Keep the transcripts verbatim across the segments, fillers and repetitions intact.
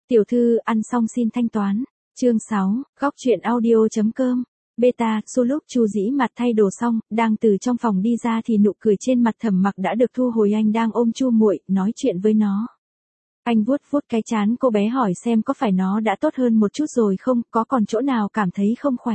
Tiểu thư, ăn xong xin thanh toán. Chương sáu, góc truyện audio.com. Beta, số lúc Chu Dĩ Mạt thay đồ xong, đang từ trong phòng đi ra thì nụ cười trên mặt Thẩm Mặc đã được thu hồi. Anh đang ôm Chu Muội, nói chuyện với nó. Anh vuốt vuốt cái trán cô bé hỏi xem có phải nó đã tốt hơn một chút rồi không, có còn chỗ nào cảm thấy không khỏe.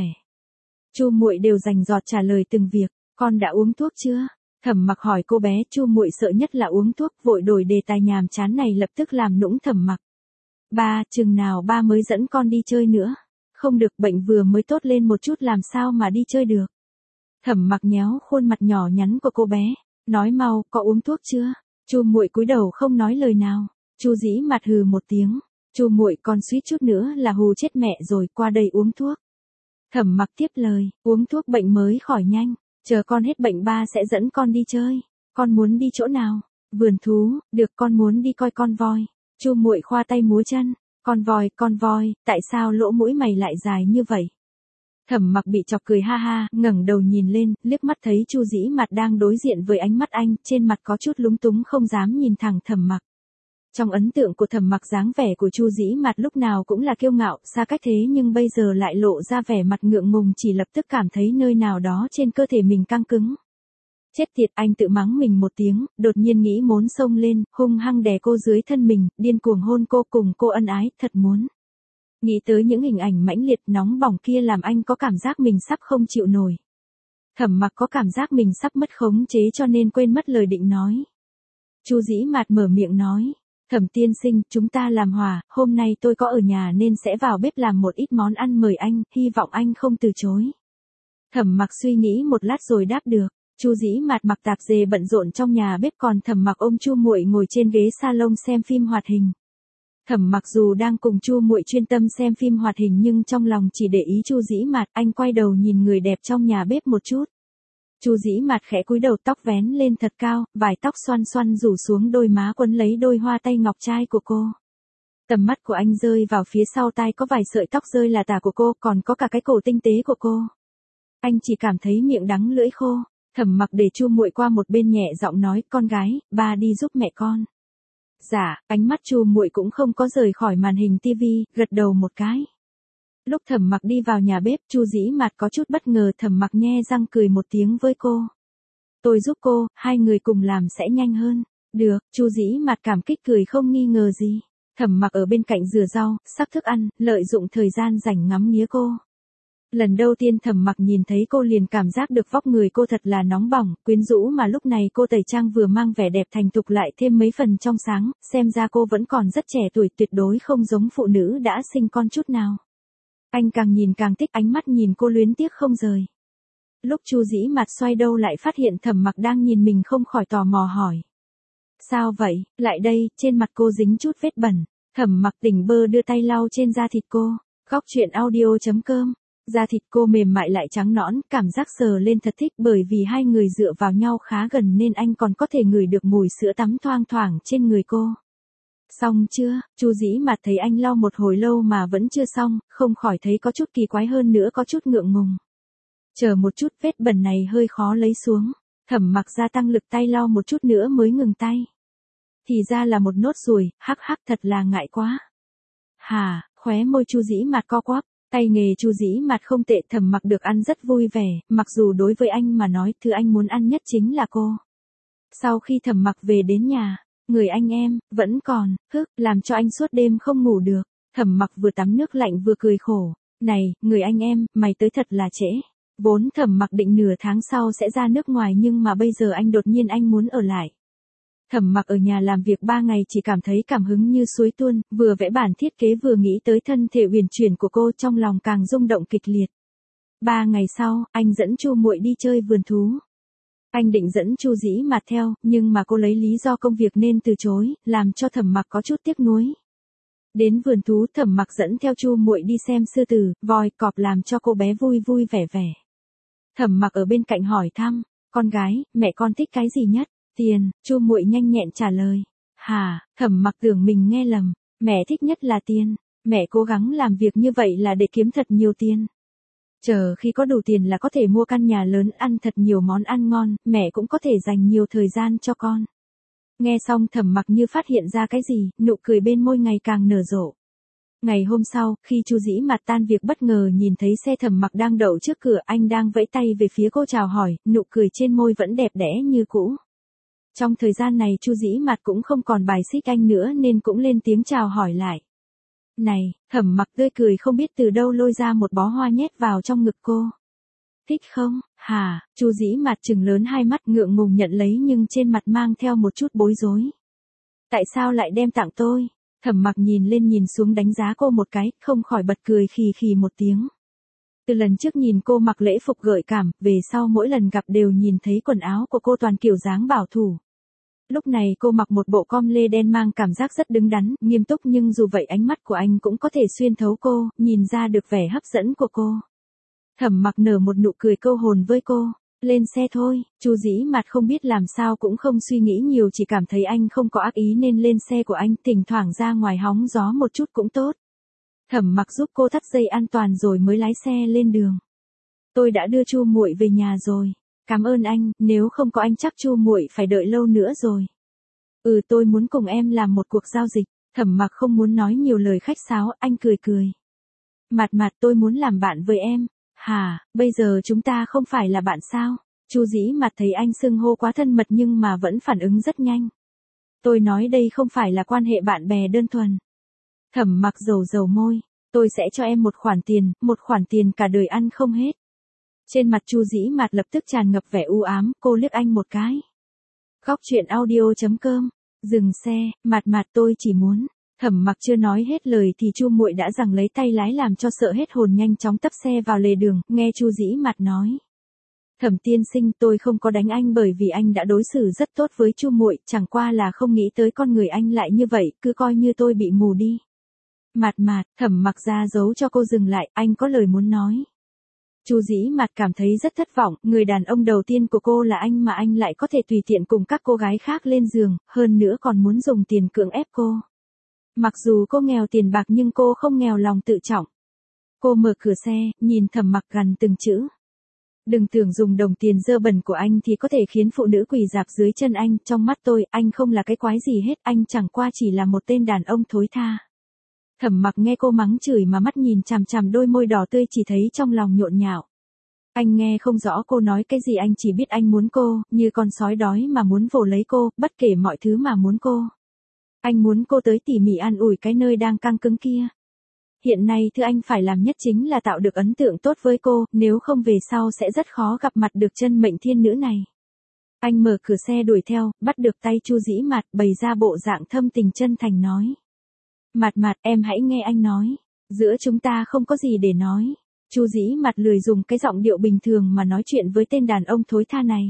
Chu Muội đều rành rọt trả lời từng việc. Con đã uống thuốc chưa? Thẩm Mặc hỏi cô bé. Chu Muội sợ nhất là uống thuốc, vội đổi đề tài nhàm chán này lập tức làm nũng Thẩm Mặc. Ba, chừng nào ba mới dẫn con đi chơi nữa? Không được, bệnh vừa mới tốt lên một chút làm sao mà đi chơi được. Thẩm Mặc nhéo khuôn mặt nhỏ nhắn của cô bé, nói mau, có uống thuốc chưa? Chu Muội cúi đầu không nói lời nào. Chu Dĩ Mạt hừ một tiếng. Chu Muội, con suýt chút nữa là hù chết mẹ rồi, qua đây uống thuốc. Thẩm Mặc tiếp lời, uống thuốc bệnh mới khỏi nhanh, chờ con hết bệnh ba sẽ dẫn con đi chơi. Con muốn đi chỗ nào? Vườn thú, được, con muốn đi coi con voi. Chu Muội khoa tay múa chân, con voi, con voi, tại sao lỗ mũi mày lại dài như vậy? Thẩm Mặc bị chọc cười ha ha, ngẩng đầu nhìn lên, liếc mắt thấy Chu Dĩ Mạt đang đối diện với ánh mắt anh, trên mặt có chút lúng túng không dám nhìn thẳng Thẩm Mặc. Trong ấn tượng của Thẩm Mặc, dáng vẻ của Chu Dĩ Mạt lúc nào cũng là kiêu ngạo, xa cách thế nhưng bây giờ lại lộ ra vẻ mặt ngượng ngùng, chỉ lập tức cảm thấy nơi nào đó trên cơ thể mình căng cứng. Chết tiệt, anh tự mắng mình một tiếng, đột nhiên nghĩ muốn xông lên, hung hăng đè cô dưới thân mình, điên cuồng hôn cô, cùng cô ân ái, thật muốn. Nghĩ tới những hình ảnh mãnh liệt nóng bỏng kia làm anh có cảm giác mình sắp không chịu nổi. Thẩm Mặc có cảm giác mình sắp mất khống chế cho nên quên mất lời định nói. Chu Dĩ Mạt mở miệng nói, Thẩm tiên sinh, chúng ta làm hòa, hôm nay tôi có ở nhà nên sẽ vào bếp làm một ít món ăn mời anh, hy vọng anh không từ chối. Thẩm Mặc suy nghĩ một lát rồi đáp được. Chu Dĩ Mạt mặc tạp dề bận rộn trong nhà bếp, còn Thẩm Mặc ôm Chu Muội ngồi trên ghế salon xem phim hoạt hình. Thẩm Mặc dù đang cùng Chu Muội chuyên tâm xem phim hoạt hình nhưng trong lòng chỉ để ý Chu Dĩ Mạt, anh quay đầu nhìn người đẹp trong nhà bếp một chút. Chu Dĩ Mạt khẽ cúi đầu, tóc vén lên thật cao, vài tóc xoăn xoăn rủ xuống đôi má, quấn lấy đôi hoa tay ngọc trai của cô. Tầm mắt của anh rơi vào phía sau tai, có vài sợi tóc rơi là tả của cô, còn có cả cái cổ tinh tế của cô. Anh chỉ cảm thấy miệng đắng lưỡi khô. Thẩm Mặc để Chu Muội qua một bên, nhẹ giọng nói, con gái, ba đi giúp mẹ con. Dạ, ánh mắt Chu Muội cũng không có rời khỏi màn hình tivi, gật đầu một cái. Lúc Thẩm Mặc đi vào nhà bếp, Chu Dĩ Mạt có chút bất ngờ, Thẩm Mặc nhe răng cười một tiếng với cô. Tôi giúp cô, hai người cùng làm sẽ nhanh hơn. Được, Chu Dĩ Mạt cảm kích cười không nghi ngờ gì. Thẩm Mặc ở bên cạnh rửa rau, sắp thức ăn, lợi dụng thời gian rảnh ngắm nghía cô. Lần đầu tiên Thẩm Mặc nhìn thấy cô liền cảm giác được vóc người cô thật là nóng bỏng, quyến rũ, mà lúc này cô tẩy trang vừa mang vẻ đẹp thành thục lại thêm mấy phần trong sáng, xem ra cô vẫn còn rất trẻ tuổi, tuyệt đối không giống phụ nữ đã sinh con chút nào. Anh càng nhìn càng thích, ánh mắt nhìn cô luyến tiếc không rời. Lúc Chu Dĩ Mạt xoay đầu lại phát hiện Thẩm Mặc đang nhìn mình không khỏi tò mò hỏi. Sao vậy, lại đây, trên mặt cô dính chút vết bẩn. Thẩm Mặc tỉnh bơ đưa tay lau trên da thịt cô. Góc truyện audio.com. Da thịt cô mềm mại lại trắng nõn, cảm giác sờ lên thật thích, bởi vì hai người dựa vào nhau khá gần nên anh còn có thể ngửi được mùi sữa tắm thoang thoảng trên người cô. Xong chưa? Chu Dĩ Mạt thấy anh lau một hồi lâu mà vẫn chưa xong, không khỏi thấy có chút kỳ quái, hơn nữa có chút ngượng ngùng. Chờ một chút, vết bẩn này hơi khó lấy xuống. Thẩm Mặc gia tăng lực tay lau một chút nữa mới ngừng tay. Thì ra là một nốt ruồi, hắc hắc, thật là ngại quá. Hà, khóe môi Chu Dĩ Mạt co quắp. Tay nghề Chu Dĩ Mạt không tệ, Thẩm Mặc được ăn rất vui vẻ, mặc dù đối với anh mà nói, thứ anh muốn ăn nhất chính là cô. Sau khi Thẩm Mặc về đến nhà, người anh em, vẫn còn, hức, làm cho anh suốt đêm không ngủ được. Thẩm Mặc vừa tắm nước lạnh vừa cười khổ. Này, người anh em, mày tới thật là trễ. Vốn Thẩm Mặc định nửa tháng sau sẽ ra nước ngoài nhưng mà bây giờ anh đột nhiên anh muốn ở lại. Thẩm Mặc ở nhà làm việc ba ngày chỉ cảm thấy cảm hứng như suối tuôn, vừa vẽ bản thiết kế vừa nghĩ tới thân thể uyển chuyển của cô, trong lòng càng rung động kịch liệt. Ba ngày sau, anh dẫn Chu Muội đi chơi vườn thú. Anh định dẫn Chu Dĩ Mạt theo, nhưng mà cô lấy lý do công việc nên từ chối, làm cho Thẩm Mặc có chút tiếc nuối. Đến vườn thú, Thẩm Mặc dẫn theo Chu Muội đi xem sư tử, voi, cọp, làm cho cô bé vui vui vẻ vẻ. Thẩm Mặc ở bên cạnh hỏi thăm, con gái, mẹ con thích cái gì nhất? Tiền, Chu Muội nhanh nhẹn trả lời. Hà, Thẩm Mặc tưởng mình nghe lầm, mẹ thích nhất là tiền, mẹ cố gắng làm việc như vậy là để kiếm thật nhiều tiền. Chờ khi có đủ tiền là có thể mua căn nhà lớn, ăn thật nhiều món ăn ngon, mẹ cũng có thể dành nhiều thời gian cho con. Nghe xong Thẩm Mặc như phát hiện ra cái gì, nụ cười bên môi ngày càng nở rộ. Ngày hôm sau, khi Chu Dĩ Mạt tan việc bất ngờ nhìn thấy xe Thẩm Mặc đang đậu trước cửa, anh đang vẫy tay về phía cô chào hỏi, nụ cười trên môi vẫn đẹp đẽ như cũ. Trong thời gian này Chu Dĩ Mạt cũng không còn bài xích anh nữa nên cũng lên tiếng chào hỏi lại. Này, Thẩm Mặc tươi cười không biết từ đâu lôi ra một bó hoa nhét vào trong ngực cô. Thích không? Hả? Chu Dĩ Mạt trừng lớn hai mắt ngượng ngùng nhận lấy nhưng trên mặt mang theo một chút bối rối. Tại sao lại đem tặng tôi? Thẩm Mặc nhìn lên nhìn xuống đánh giá cô một cái, không khỏi bật cười khì khì một tiếng. Từ lần trước nhìn cô mặc lễ phục gợi cảm, về sau mỗi lần gặp đều nhìn thấy quần áo của cô toàn kiểu dáng bảo thủ. Lúc này cô mặc một bộ com lê đen mang cảm giác rất đứng đắn, nghiêm túc nhưng dù vậy ánh mắt của anh cũng có thể xuyên thấu cô, nhìn ra được vẻ hấp dẫn của cô. Thẩm Mặc nở một nụ cười câu hồn với cô. Lên xe thôi. Chu Dĩ Mạt không biết làm sao cũng không suy nghĩ nhiều, chỉ cảm thấy anh không có ác ý nên lên xe của anh, thỉnh thoảng ra ngoài hóng gió một chút cũng tốt. Thẩm Mặc giúp cô thắt dây an toàn rồi mới lái xe lên đường. Tôi đã đưa Chu muội về nhà rồi. Cảm ơn anh, nếu không có anh chắc Chu muội phải đợi lâu nữa rồi. Ừ, tôi muốn cùng em làm một cuộc giao dịch. Thẩm Mặc không muốn nói nhiều lời khách sáo, anh cười cười. Mạt Mạt, tôi muốn làm bạn với em. Hả, bây giờ chúng ta không phải là bạn sao? Chu Dĩ Mạt thấy anh xưng hô quá thân mật nhưng mà vẫn phản ứng rất nhanh. Tôi nói đây không phải là quan hệ bạn bè đơn thuần. Thẩm Mặc dầu dầu môi. Tôi sẽ cho em một khoản tiền, một khoản tiền cả đời ăn không hết. Trên mặt Chu Dĩ Mạt lập tức tràn ngập vẻ u ám, cô liếc anh một cái. Góc truyện audio chấm com. Dừng xe, Mạt Mạt tôi chỉ muốn. Thẩm Mặc chưa nói hết lời thì Chu muội đã giằng lấy tay lái làm cho sợ hết hồn, nhanh chóng tấp xe vào lề đường, nghe Chu Dĩ Mạt nói. Thẩm tiên sinh, tôi không có đánh anh bởi vì anh đã đối xử rất tốt với Chu muội, chẳng qua là không nghĩ tới con người anh lại như vậy, cứ coi như tôi bị mù đi. Mạt Mạt, Thẩm Mặc ra dấu cho cô dừng lại, anh có lời muốn nói. Chu Dĩ Mạt cảm thấy rất thất vọng, người đàn ông đầu tiên của cô là anh mà anh lại có thể tùy tiện cùng các cô gái khác lên giường, hơn nữa còn muốn dùng tiền cưỡng ép cô. Mặc dù cô nghèo tiền bạc nhưng cô không nghèo lòng tự trọng. Cô mở cửa xe, nhìn Thẩm Mặc gằn từng chữ. Đừng tưởng dùng đồng tiền dơ bẩn của anh thì có thể khiến phụ nữ quỳ rạp dưới chân anh, trong mắt tôi, anh không là cái quái gì hết, anh chẳng qua chỉ là một tên đàn ông thối tha. Thẩm Mặc nghe cô mắng chửi mà mắt nhìn chằm chằm đôi môi đỏ tươi, chỉ thấy trong lòng nhộn nhạo. Anh nghe không rõ cô nói cái gì, anh chỉ biết anh muốn cô, như con sói đói mà muốn vồ lấy cô, bất kể mọi thứ mà muốn cô. Anh muốn cô tới tỉ mỉ an ủi cái nơi đang căng cứng kia. Hiện nay thứ anh phải làm nhất chính là tạo được ấn tượng tốt với cô, nếu không về sau sẽ rất khó gặp mặt được chân mệnh thiên nữ này. Anh mở cửa xe đuổi theo, bắt được tay Chu Dĩ Mạt, bày ra bộ dạng thâm tình chân thành nói. Mạt Mạt, em hãy nghe anh nói. Giữa chúng ta không có gì để nói. Chu Dĩ Mạt lười dùng cái giọng điệu bình thường mà nói chuyện với tên đàn ông thối tha này.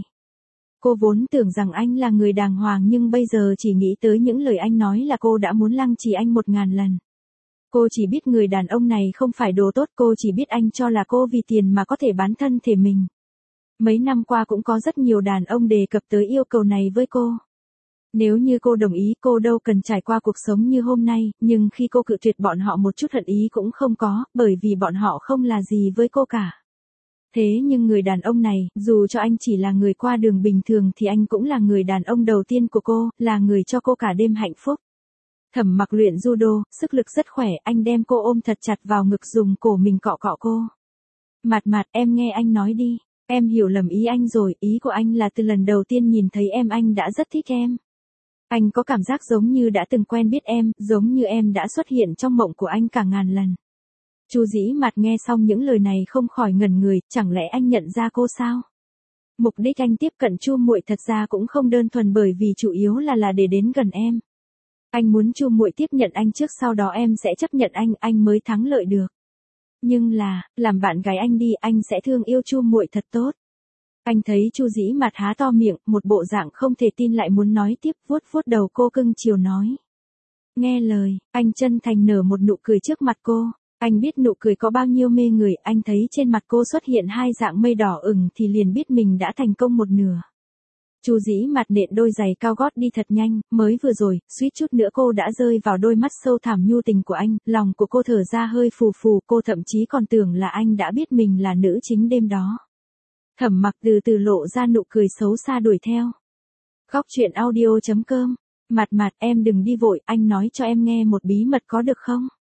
Cô vốn tưởng rằng anh là người đàng hoàng nhưng bây giờ chỉ nghĩ tới những lời anh nói là cô đã muốn lăng trì anh một ngàn lần. Cô chỉ biết người đàn ông này không phải đồ tốt, cô chỉ biết anh cho là cô vì tiền mà có thể bán thân thể mình. Mấy năm qua cũng có rất nhiều đàn ông đề cập tới yêu cầu này với cô. Nếu như cô đồng ý cô đâu cần trải qua cuộc sống như hôm nay, nhưng khi cô cự tuyệt bọn họ một chút hận ý cũng không có, bởi vì bọn họ không là gì với cô cả. Thế nhưng người đàn ông này, dù cho anh chỉ là người qua đường bình thường thì anh cũng là người đàn ông đầu tiên của cô, là người cho cô cả đêm hạnh phúc. Thẩm Mặc luyện judo, sức lực rất khỏe, anh đem cô ôm thật chặt vào ngực dùng cổ mình cọ cọ cô. Mạt Mạt, em nghe anh nói đi, em hiểu lầm ý anh rồi, ý của anh là từ lần đầu tiên nhìn thấy em anh đã rất thích em. Anh có cảm giác giống như đã từng quen biết em, giống như em đã xuất hiện trong mộng của anh cả ngàn lần. Chu Dĩ Mạt nghe xong những lời này không khỏi ngẩn người, chẳng lẽ anh nhận ra cô sao? Mục đích anh tiếp cận Chu muội thật ra cũng không đơn thuần bởi vì chủ yếu là là để đến gần em. Anh muốn Chu muội tiếp nhận anh trước, sau đó em sẽ chấp nhận anh, anh mới thắng lợi được. Nhưng là, làm bạn gái anh đi, anh sẽ thương yêu Chu muội thật tốt. Anh thấy Chu Dĩ Mạt há to miệng, một bộ dạng không thể tin lại muốn nói tiếp, vuốt vuốt đầu cô cưng chiều nói. Nghe lời, anh chân thành nở một nụ cười trước mặt cô. Anh biết nụ cười có bao nhiêu mê người, anh thấy trên mặt cô xuất hiện hai dạng mây đỏ ửng thì liền biết mình đã thành công một nửa. Chu Dĩ Mạt nện đôi giày cao gót đi thật nhanh, mới vừa rồi, suýt chút nữa cô đã rơi vào đôi mắt sâu thẳm nhu tình của anh, lòng của cô thở ra hơi phù phù, cô thậm chí còn tưởng là anh đã biết mình là nữ chính đêm đó. Thẩm Mặc từ từ lộ ra nụ cười xấu xa đuổi theo. Góc truyện audio chấm com. Mạt Mạt, em đừng đi vội, anh nói cho em nghe một bí mật có được không?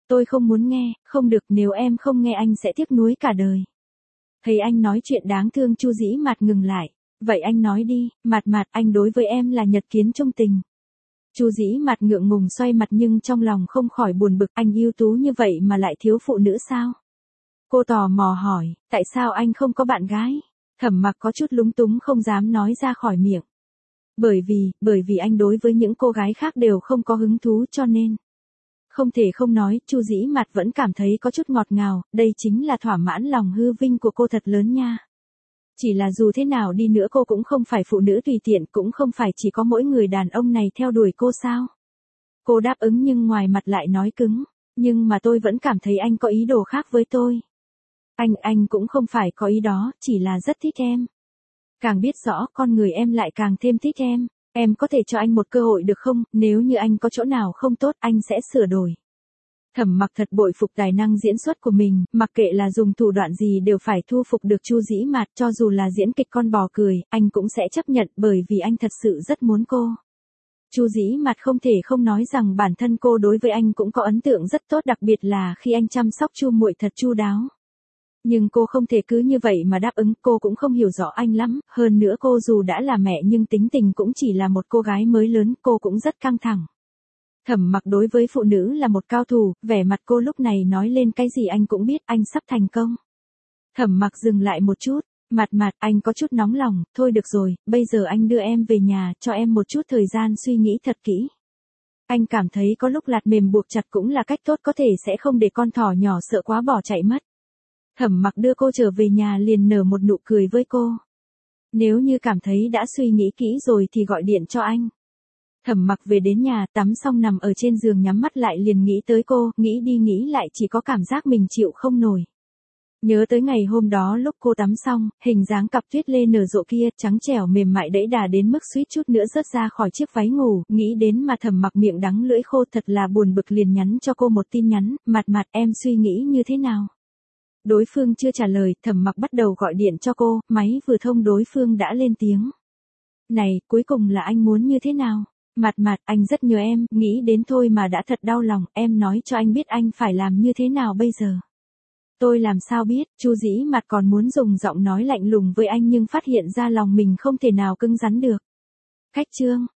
Tôi không muốn nghe, không được, nếu em không nghe anh sẽ tiếc nuối cả đời. Thấy anh nói chuyện đáng thương, Chu Dĩ Mạt ngừng lại. Vậy anh nói đi, Mạt Mạt, anh đối với em là nhật kiến trung tình. Chu Dĩ Mạt ngượng ngùng xoay mặt nhưng trong lòng không khỏi buồn bực, anh ưu tú như vậy mà lại thiếu phụ nữ sao? Cô tò mò hỏi, tại sao anh không có bạn gái? Thẩm Mặc có chút lúng túng không dám nói ra khỏi miệng. Bởi vì, bởi vì anh đối với những cô gái khác đều không có hứng thú cho nên. Không thể không nói, Chu Dĩ Mạt vẫn cảm thấy có chút ngọt ngào, đây chính là thỏa mãn lòng hư vinh của cô thật lớn nha. Chỉ là dù thế nào đi nữa cô cũng không phải phụ nữ tùy tiện, cũng không phải chỉ có mỗi người đàn ông này theo đuổi cô sao. Cô đáp ứng nhưng ngoài mặt lại nói cứng, nhưng mà tôi vẫn cảm thấy anh có ý đồ khác với tôi. Anh, anh cũng không phải có ý đó, chỉ là rất thích em. Càng biết rõ con người em lại càng thêm thích em. Em có thể cho anh một cơ hội được không, nếu như anh có chỗ nào không tốt anh sẽ sửa đổi. Thẩm Mặc thật bội phục tài năng diễn xuất của mình, mặc kệ là dùng thủ đoạn gì đều phải thu phục được Chu Dĩ Mạt, cho dù là diễn kịch con bò cười, anh cũng sẽ chấp nhận bởi vì anh thật sự rất muốn cô. Chu Dĩ Mạt không thể không nói rằng bản thân cô đối với anh cũng có ấn tượng rất tốt, đặc biệt là khi anh chăm sóc Chu muội thật chu đáo. Nhưng cô không thể cứ như vậy mà đáp ứng, cô cũng không hiểu rõ anh lắm, hơn nữa cô dù đã là mẹ nhưng tính tình cũng chỉ là một cô gái mới lớn, cô cũng rất căng thẳng. Thẩm Mặc đối với phụ nữ là một cao thủ, vẻ mặt cô lúc này nói lên cái gì anh cũng biết, anh sắp thành công. Thẩm Mặc dừng lại một chút, Mạt Mạt, anh có chút nóng lòng, thôi được rồi, bây giờ anh đưa em về nhà, cho em một chút thời gian suy nghĩ thật kỹ. Anh cảm thấy có lúc lạt mềm buộc chặt cũng là cách tốt, có thể sẽ không để con thỏ nhỏ sợ quá bỏ chạy mất. Thẩm Mặc đưa cô trở về nhà liền nở một nụ cười với cô. Nếu như cảm thấy đã suy nghĩ kỹ rồi thì gọi điện cho anh. Thẩm Mặc về đến nhà, tắm xong nằm ở trên giường nhắm mắt lại liền nghĩ tới cô, nghĩ đi nghĩ lại chỉ có cảm giác mình chịu không nổi. Nhớ tới ngày hôm đó lúc cô tắm xong, hình dáng cặp tuyết lê nở rộ kia, trắng trẻo mềm mại đẫy đà đến mức suýt chút nữa rớt ra khỏi chiếc váy ngủ, nghĩ đến mà Thẩm Mặc miệng đắng lưỡi khô thật là buồn bực liền nhắn cho cô một tin nhắn, Mạt Mạt em suy nghĩ như thế nào? Đối phương chưa trả lời, Thẩm Mặc bắt đầu gọi điện cho cô, máy vừa thông đối phương đã lên tiếng. Này, cuối cùng là anh muốn như thế nào? Mạt Mạt, anh rất nhớ em, nghĩ đến thôi mà đã thật đau lòng, em nói cho anh biết anh phải làm như thế nào bây giờ. Tôi làm sao biết, Chu Dĩ Mạt còn muốn dùng giọng nói lạnh lùng với anh nhưng phát hiện ra lòng mình không thể nào cứng rắn được. Cách chương